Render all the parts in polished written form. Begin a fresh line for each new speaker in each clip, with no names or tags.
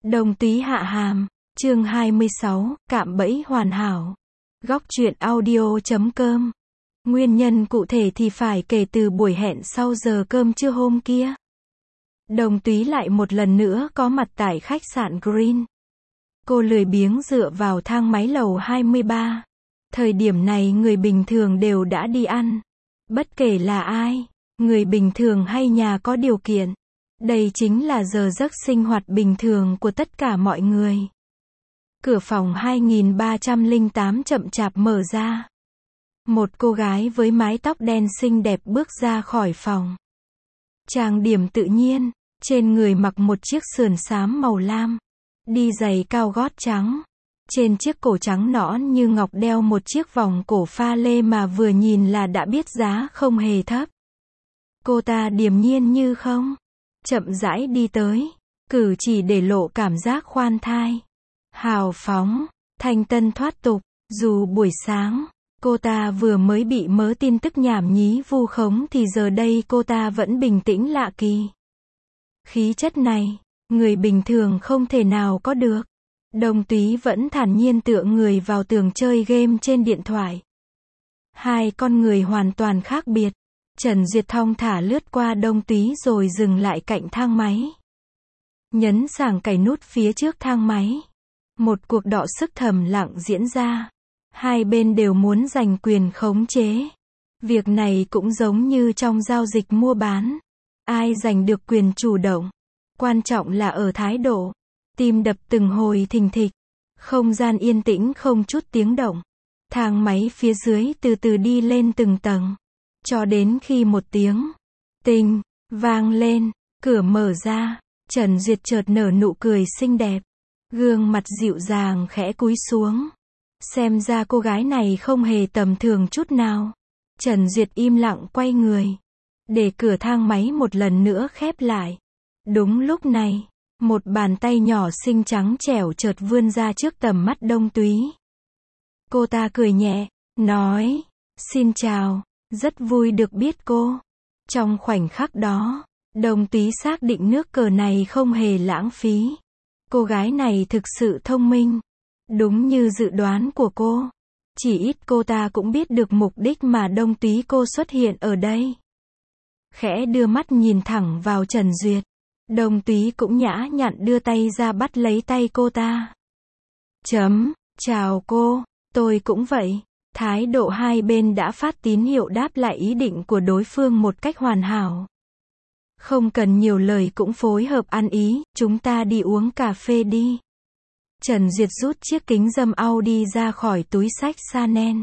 Đồng Túy Hạ Hàm, chương 26, cạm bẫy hoàn hảo. Góc truyện audio.com. Nguyên nhân cụ thể thì phải kể từ buổi hẹn sau giờ cơm trưa hôm kia. Đồng Túy lại một lần nữa có mặt tại khách sạn Green. Cô lười biếng dựa vào thang máy lầu 23. Thời điểm này người bình thường đều đã đi ăn. Bất kể là ai, người bình thường hay nhà có điều kiện. Đây chính là giờ giấc sinh hoạt bình thường của tất cả mọi người. Cửa phòng 2308 chậm chạp mở ra. Một cô gái với mái tóc đen xinh đẹp bước ra khỏi phòng. Trang điểm tự nhiên, trên người mặc một chiếc sườn xám màu lam, đi giày cao gót trắng. Trên chiếc cổ trắng nõn như ngọc đeo một chiếc vòng cổ pha lê mà vừa nhìn là đã biết giá không hề thấp. Cô ta điềm nhiên như không, chậm rãi đi tới, cử chỉ để lộ cảm giác khoan thai, hào phóng, thanh tân thoát tục. Dù buổi sáng, cô ta vừa mới bị mớ tin tức nhảm nhí vu khống thì giờ đây cô ta vẫn bình tĩnh lạ kỳ. Khí chất này, người bình thường không thể nào có được. Đồng Túy vẫn thản nhiên tựa người vào tường chơi game trên điện thoại. Hai con người hoàn toàn khác biệt. Trần Duyệt thong thả lướt qua Đồng Túy rồi dừng lại cạnh thang máy. Nhấn sảng cài nút phía trước thang máy. Một cuộc đọ sức thầm lặng diễn ra. Hai bên đều muốn giành quyền khống chế. Việc này cũng giống như trong giao dịch mua bán. Ai giành được quyền chủ động. Quan trọng là ở thái độ. Tim đập từng hồi thình thịch. Không gian yên tĩnh không chút tiếng động. Thang máy phía dưới từ từ đi lên từng tầng. Cho đến khi một tiếng tinh vang lên, cửa mở ra, Trần Duyệt chợt nở nụ cười xinh đẹp. Gương mặt dịu dàng khẽ cúi xuống. Xem ra cô gái này không hề tầm thường chút nào. Trần Duyệt im lặng quay người, để cửa thang máy một lần nữa khép lại. Đúng lúc này, một bàn tay nhỏ xinh trắng trẻo chợt vươn ra trước tầm mắt Đồng Túy. Cô ta cười nhẹ, nói, xin chào, rất vui được biết cô. Trong khoảnh khắc đó, Đồng Túy xác định nước cờ này không hề lãng phí. Cô gái này thực sự thông minh. Đúng như dự đoán của cô. Chỉ ít cô ta cũng biết được mục đích mà Đồng Túy cô xuất hiện ở đây. Khẽ đưa mắt nhìn thẳng vào Trần Duyệt. Đồng Túy cũng nhã nhặn đưa tay ra bắt lấy tay cô ta. Chào cô, tôi cũng vậy. Thái độ hai bên đã phát tín hiệu đáp lại ý định của đối phương một cách hoàn hảo. Không cần nhiều lời cũng phối hợp ăn ý, chúng ta đi uống cà phê đi. Trần Duyệt rút chiếc kính râm Audi ra khỏi túi xách Chanel.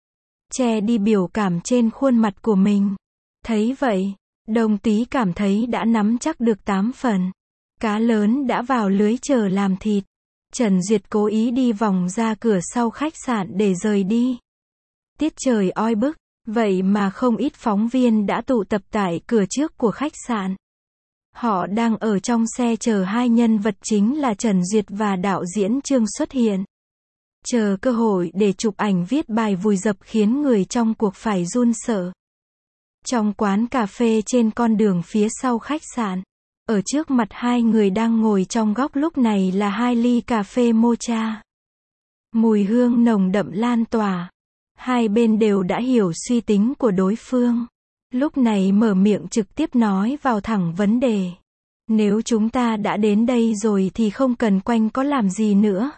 Che đi biểu cảm trên khuôn mặt của mình. Thấy vậy, Đồng Túy cảm thấy đã nắm chắc được 8 phần. Cá lớn đã vào lưới chờ làm thịt. Trần Duyệt cố ý đi vòng ra cửa sau khách sạn để rời đi. Tiết trời oi bức, vậy mà không ít phóng viên đã tụ tập tại cửa trước của khách sạn. Họ đang ở trong xe chờ hai nhân vật chính là Trần Duyệt và đạo diễn Trương xuất hiện. Chờ cơ hội để chụp ảnh viết bài vùi dập khiến người trong cuộc phải run sợ. Trong quán cà phê trên con đường phía sau khách sạn, ở trước mặt hai người đang ngồi trong góc lúc này là 2 ly cà phê mocha. Mùi hương nồng đậm lan tỏa. Hai bên đều đã hiểu suy tính của đối phương. Lúc này mở miệng trực tiếp nói vào thẳng vấn đề. Nếu chúng ta đã đến đây rồi thì không cần quanh có làm gì nữa.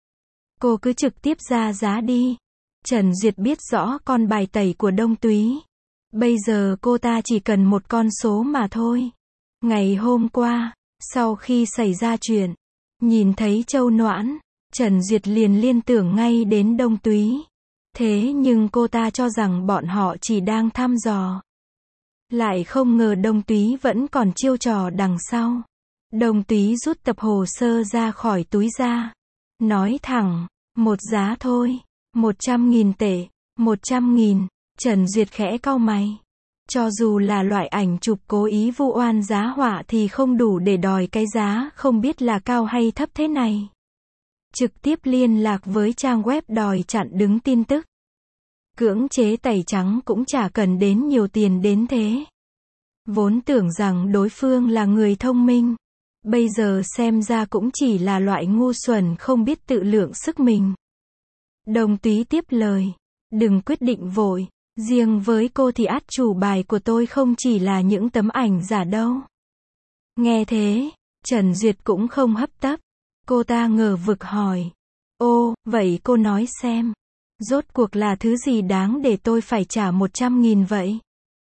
Cô cứ trực tiếp ra giá đi. Trần Duyệt biết rõ con bài tẩy của Đồng Túy. Bây giờ cô ta chỉ cần một con số mà thôi. Ngày hôm qua, sau khi xảy ra chuyện, nhìn thấy Châu Noãn, Trần Duyệt liền liên tưởng ngay đến Đồng Túy. Thế nhưng cô ta cho rằng bọn họ chỉ đang thăm dò. Lại không ngờ Đồng Túy vẫn còn chiêu trò đằng sau. Đồng Túy rút tập hồ sơ ra khỏi túi ra. Nói thẳng, một giá thôi, 100.000 tệ, 100.000, Trần Duyệt khẽ cau mày. Cho dù là loại ảnh chụp cố ý vu oan giá họa thì không đủ để đòi cái giá không biết là cao hay thấp thế này. Trực tiếp liên lạc với trang web đòi chặn đứng tin tức. Cưỡng chế tẩy trắng cũng chả cần đến nhiều tiền đến thế. Vốn tưởng rằng đối phương là người thông minh. Bây giờ xem ra cũng chỉ là loại ngu xuẩn không biết tự lượng sức mình. Đồng Túy tiếp lời. Đừng quyết định vội. Riêng với cô thì át chủ bài của tôi không chỉ là những tấm ảnh giả đâu. Nghe thế, Trần Duyệt cũng không hấp tấp. Cô ta ngờ vực hỏi. Ô, vậy cô nói xem. Rốt cuộc là thứ gì đáng để tôi phải trả 100.000 vậy?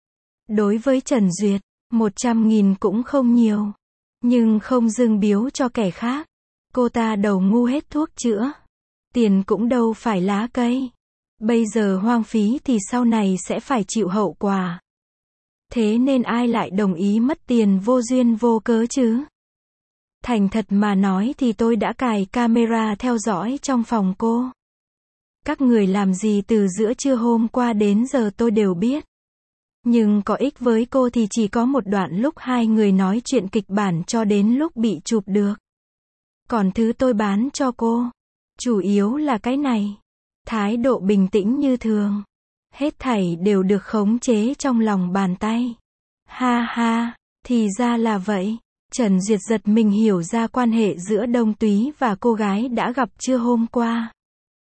Đối với Trần Duyệt, 100.000 cũng không nhiều. Nhưng không dâng biếu cho kẻ khác. Cô ta đầu ngu hết thuốc chữa. Tiền cũng đâu phải lá cây. Bây giờ hoang phí thì sau này sẽ phải chịu hậu quả. Thế nên ai lại đồng ý mất tiền vô duyên vô cớ chứ? Thành thật mà nói thì tôi đã cài camera theo dõi trong phòng cô. Các người làm gì từ giữa trưa hôm qua đến giờ tôi đều biết. Nhưng có ích với cô thì chỉ có một đoạn lúc hai người nói chuyện kịch bản cho đến lúc bị chụp được. Còn thứ tôi bán cho cô, chủ yếu là cái này. Thái độ bình tĩnh như thường. Hết thảy đều được khống chế trong lòng bàn tay. Ha ha, thì ra là vậy. Trần Duyệt giật mình hiểu ra quan hệ giữa Đông Túy và cô gái đã gặp trưa hôm qua.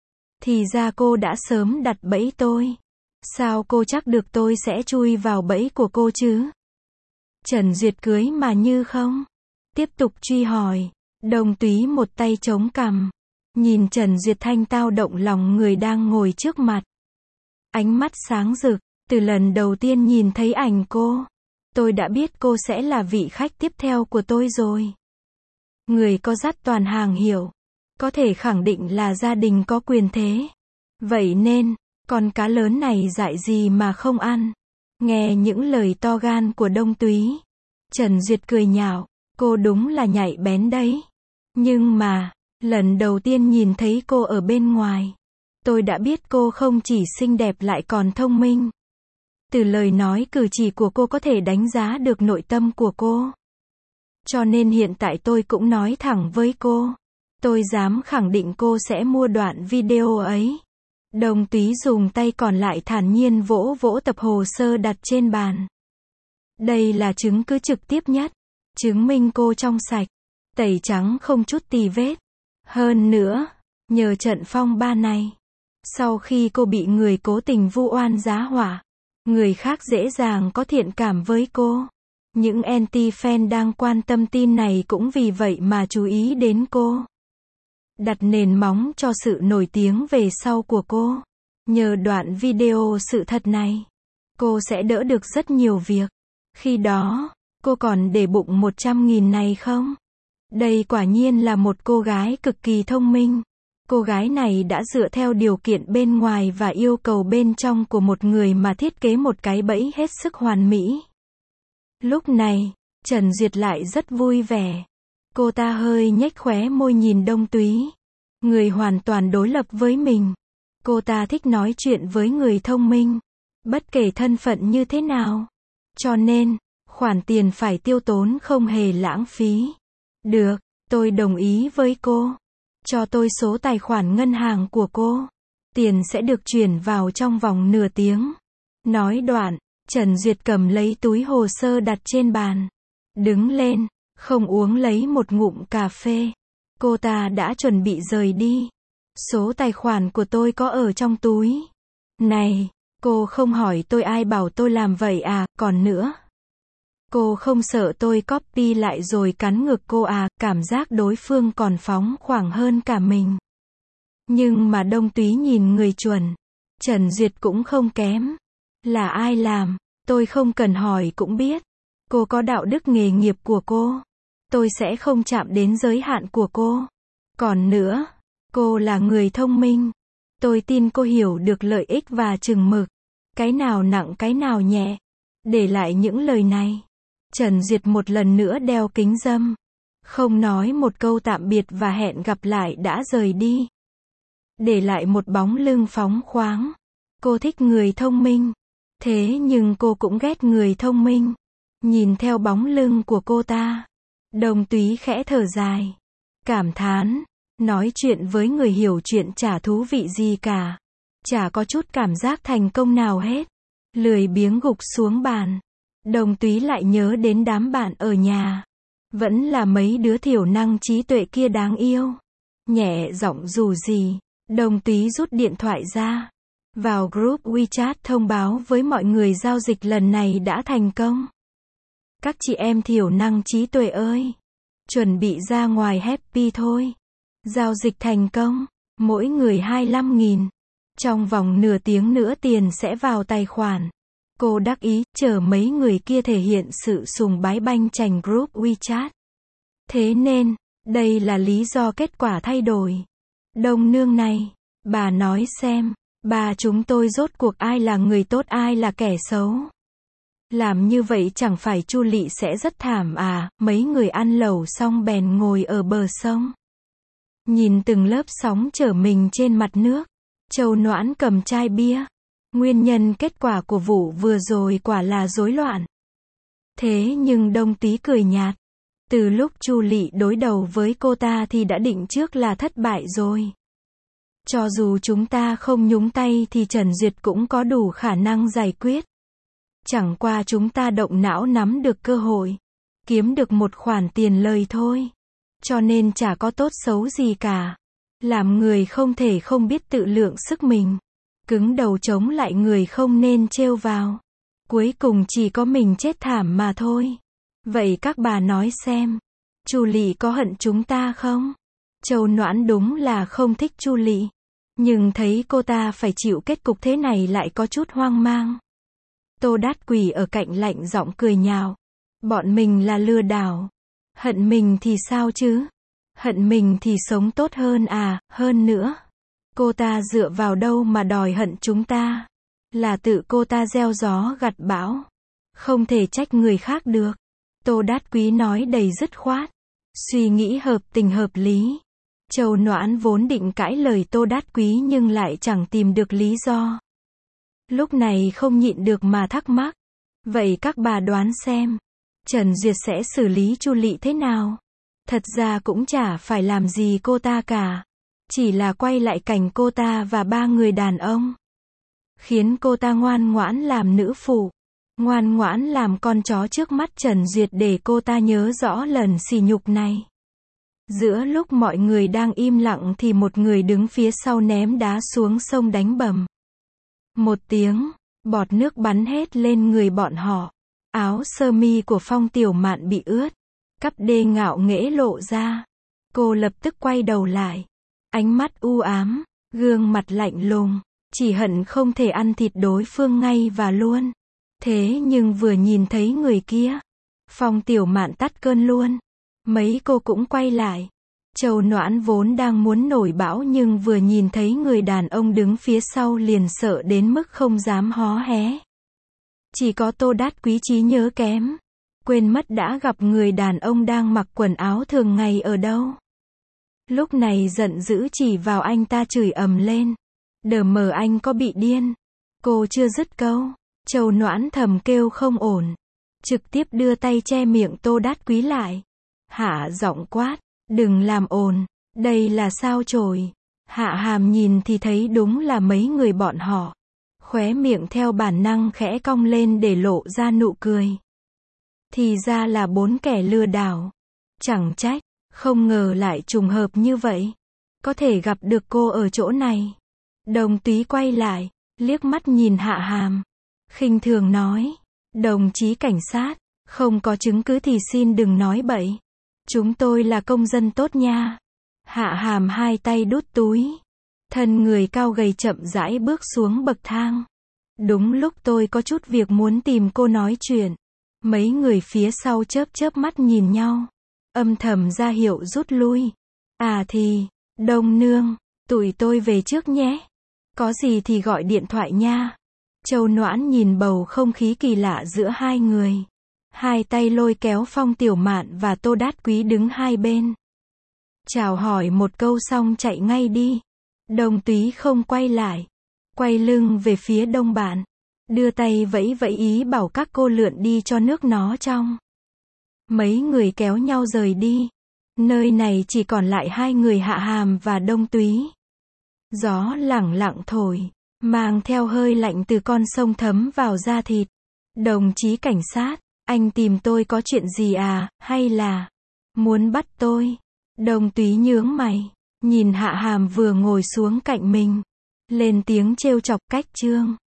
Thì ra cô đã sớm đặt bẫy tôi. Sao cô chắc được tôi sẽ chui vào bẫy của cô chứ? Trần Duyệt cưới mà như không. Tiếp tục truy hỏi. Đông Túy một tay chống cằm. Nhìn Trần Duyệt thanh tao động lòng người đang ngồi trước mặt. Ánh mắt sáng rực. Từ lần đầu tiên nhìn thấy ảnh cô, tôi đã biết cô sẽ là vị khách tiếp theo của tôi rồi. Người có dắt toàn hàng hiểu. Có thể khẳng định là gia đình có quyền thế. Vậy nên, con cá lớn này dại gì mà không ăn. Nghe những lời to gan của Đông Túy, Trần Duyệt cười nhạo. Cô đúng là nhạy bén đấy. Nhưng mà, lần đầu tiên nhìn thấy cô ở bên ngoài, tôi đã biết cô không chỉ xinh đẹp lại còn thông minh. Từ lời nói cử chỉ của cô có thể đánh giá được nội tâm của cô. Cho nên hiện tại tôi cũng nói thẳng với cô. Tôi dám khẳng định cô sẽ mua đoạn video ấy. Đồng Túy dùng tay còn lại thản nhiên vỗ vỗ tập hồ sơ đặt trên bàn. Đây là chứng cứ trực tiếp nhất. Chứng minh cô trong sạch. Tẩy trắng không chút tì vết. Hơn nữa, nhờ trận phong ba này, sau khi cô bị người cố tình vu oan giá họa, người khác dễ dàng có thiện cảm với cô. Những anti-fan đang quan tâm tin này cũng vì vậy mà chú ý đến cô. Đặt nền móng cho sự nổi tiếng về sau của cô. Nhờ đoạn video sự thật này, cô sẽ đỡ được rất nhiều việc. Khi đó, cô còn để bụng 100.000 này không? Đây quả nhiên là một cô gái cực kỳ thông minh. Cô gái này đã dựa theo điều kiện bên ngoài và yêu cầu bên trong của một người mà thiết kế một cái bẫy hết sức hoàn mỹ. Lúc này, Trần Duyệt lại rất vui vẻ. Cô ta hơi nhếch khóe môi nhìn Đông Túy. Người hoàn toàn đối lập với mình. Cô ta thích nói chuyện với người thông minh. Bất kể thân phận như thế nào. Cho nên, khoản tiền phải tiêu tốn không hề lãng phí. Được, tôi đồng ý với cô. Cho tôi số tài khoản ngân hàng của cô. Tiền sẽ được chuyển vào trong vòng nửa tiếng. Nói đoạn, Trần Duyệt cầm lấy túi hồ sơ đặt trên bàn. Đứng lên, không uống lấy một ngụm cà phê. Cô ta đã chuẩn bị rời đi. Số tài khoản của tôi có ở trong túi. Này, cô không hỏi tôi ai bảo tôi làm vậy à, còn nữa. Cô không sợ tôi copy lại rồi cắn ngược cô à, cảm giác đối phương còn phóng khoáng hơn cả mình. Nhưng mà Đông Túy nhìn người chuẩn. Trần Duyệt cũng không kém. Là ai làm, tôi không cần hỏi cũng biết. Cô có đạo đức nghề nghiệp của cô. Tôi sẽ không chạm đến giới hạn của cô. Còn nữa, cô là người thông minh. Tôi tin cô hiểu được lợi ích và chừng mực. Cái nào nặng cái nào nhẹ. Để lại những lời này, Trần Duyệt một lần nữa đeo kính râm. Không nói một câu tạm biệt và hẹn gặp lại đã rời đi. Để lại một bóng lưng phóng khoáng. Cô thích người thông minh. Thế nhưng cô cũng ghét người thông minh. Nhìn theo bóng lưng của cô ta, Đồng Túy khẽ thở dài. Cảm thán, nói chuyện với người hiểu chuyện chả thú vị gì cả. Chả có chút cảm giác thành công nào hết. Lười biếng gục xuống bàn. Đồng Túy lại nhớ đến đám bạn ở nhà. Vẫn là mấy đứa thiểu năng trí tuệ kia đáng yêu. Nhẹ giọng dù gì, Đồng Túy rút điện thoại ra. Vào group WeChat thông báo với mọi người giao dịch lần này đã thành công. Các chị em thiểu năng trí tuệ ơi! Chuẩn bị ra ngoài happy thôi. Giao dịch thành công. Mỗi người 25.000. Trong vòng nửa tiếng nữa tiền sẽ vào tài khoản. Cô đắc ý, chờ mấy người kia thể hiện sự sùng bái banh chành group WeChat. Thế nên, đây là lý do kết quả thay đổi. Đông nương này, bà nói xem, bà chúng tôi rốt cuộc ai là người tốt ai là kẻ xấu. Làm như vậy chẳng phải Chu Lị sẽ rất thảm à, mấy người ăn lẩu xong bèn ngồi ở bờ sông. Nhìn từng lớp sóng chở mình trên mặt nước. Châu Noãn cầm chai bia. Nguyên nhân kết quả của vụ vừa rồi quả là rối loạn. Thế nhưng Đông Túy cười nhạt. Từ lúc Chu Lị đối đầu với cô ta thì đã định trước là thất bại rồi. Cho dù chúng ta không nhúng tay thì Trần Duyệt cũng có đủ khả năng giải quyết. Chẳng qua chúng ta động não nắm được cơ hội. Kiếm được một khoản tiền lời thôi. Cho nên chả có tốt xấu gì cả. Làm người không thể không biết tự lượng sức mình. Cứng đầu chống lại người không nên trêu vào. Cuối cùng chỉ có mình chết thảm mà thôi. Vậy các bà nói xem. Chu Lị có hận chúng ta không? Châu Noãn đúng là không thích Chu Lị. Nhưng thấy cô ta phải chịu kết cục thế này lại có chút hoang mang. Tô Đát Quỳ ở cạnh lạnh giọng cười nhạo. Bọn mình là lừa đảo. Hận mình thì sao chứ? Hận mình thì sống tốt hơn à, hơn nữa. Cô ta dựa vào đâu mà đòi hận chúng ta? Là tự cô ta gieo gió gặt bão. Không thể trách người khác được. Tô Đát Quý nói đầy dứt khoát. Suy nghĩ hợp tình hợp lý. Châu Noãn vốn định cãi lời Tô Đát Quý nhưng lại chẳng tìm được lý do. Lúc này không nhịn được mà thắc mắc. Vậy các bà đoán xem. Trần Duyệt sẽ xử lý Chu Lị thế nào? Thật ra cũng chả phải làm gì cô ta cả. Chỉ là quay lại cảnh cô ta và ba người đàn ông. Khiến cô ta ngoan ngoãn làm nữ phụ. Ngoan ngoãn làm con chó trước mắt Trần Duyệt để cô ta nhớ rõ lần sỉ nhục này. Giữa lúc mọi người đang im lặng thì một người đứng phía sau ném đá xuống sông đánh bầm. Một tiếng, bọt nước bắn hết lên người bọn họ. Áo sơ mi của Phong Tiểu Mạn bị ướt. Cắp đê ngạo nghễ lộ ra. Cô lập tức quay đầu lại. Ánh mắt u ám, gương mặt lạnh lùng. Chỉ hận không thể ăn thịt đối phương ngay và luôn. Thế nhưng vừa nhìn thấy người kia, Phong Tiểu Mạn tắt cơn luôn. Mấy cô cũng quay lại. Châu Noãn vốn đang muốn nổi bão nhưng vừa nhìn thấy người đàn ông đứng phía sau liền sợ đến mức không dám hó hé. Chỉ có Tô Đát Quý trí nhớ kém. Quên mất đã gặp người đàn ông đang mặc quần áo thường ngày ở đâu. Lúc này giận dữ chỉ vào anh ta chửi ầm lên. Đờ mờ anh có bị điên. Cô chưa dứt câu. Châu Noãn thầm kêu không ổn. Trực tiếp đưa tay che miệng Tô Đát Quý lại. Hạ giọng quát. Đừng làm ồn. Đây là sao chổi. Hạ Hàm nhìn thì thấy đúng là mấy người bọn họ. Khóe miệng theo bản năng khẽ cong lên để lộ ra nụ cười. Thì ra là 4 kẻ lừa đảo. Chẳng trách, không ngờ lại trùng hợp như vậy. Có thể gặp được cô ở chỗ này. Đồng Túy quay lại, liếc mắt nhìn Hạ Hàm. Khinh thường nói. Đồng chí cảnh sát, không có chứng cứ thì xin đừng nói bậy. Chúng tôi là công dân tốt nha. Hạ Hàm hai tay đút túi. Thân người cao gầy chậm rãi bước xuống bậc thang. Đúng lúc tôi có chút việc muốn tìm cô nói chuyện. Mấy người phía sau chớp chớp mắt nhìn nhau. Âm thầm ra hiệu rút lui. À thì, Đông nương, tụi tôi về trước nhé. Có gì thì gọi điện thoại nha. Châu Noãn nhìn bầu không khí kỳ lạ giữa hai người. Hai tay lôi kéo Phong Tiểu Mạn và Tô Đát Quý đứng hai bên. Chào hỏi một câu xong chạy ngay đi. Đồng Túy không quay lại. Quay lưng về phía đông bạn. Đưa tay vẫy vẫy ý bảo các cô lượn đi cho nước nó trong. Mấy người kéo nhau rời đi. Nơi này chỉ còn lại hai người Hạ Hàm và Đông Túy. Gió lẳng lặng thổi, mang theo hơi lạnh từ con sông thấm vào da thịt. Đồng chí cảnh sát, anh tìm tôi có chuyện gì à, hay là... Muốn bắt tôi. Đồng Túy nhướng mày, nhìn Hạ Hàm vừa ngồi xuống cạnh mình. Lên tiếng trêu chọc Cách Trương.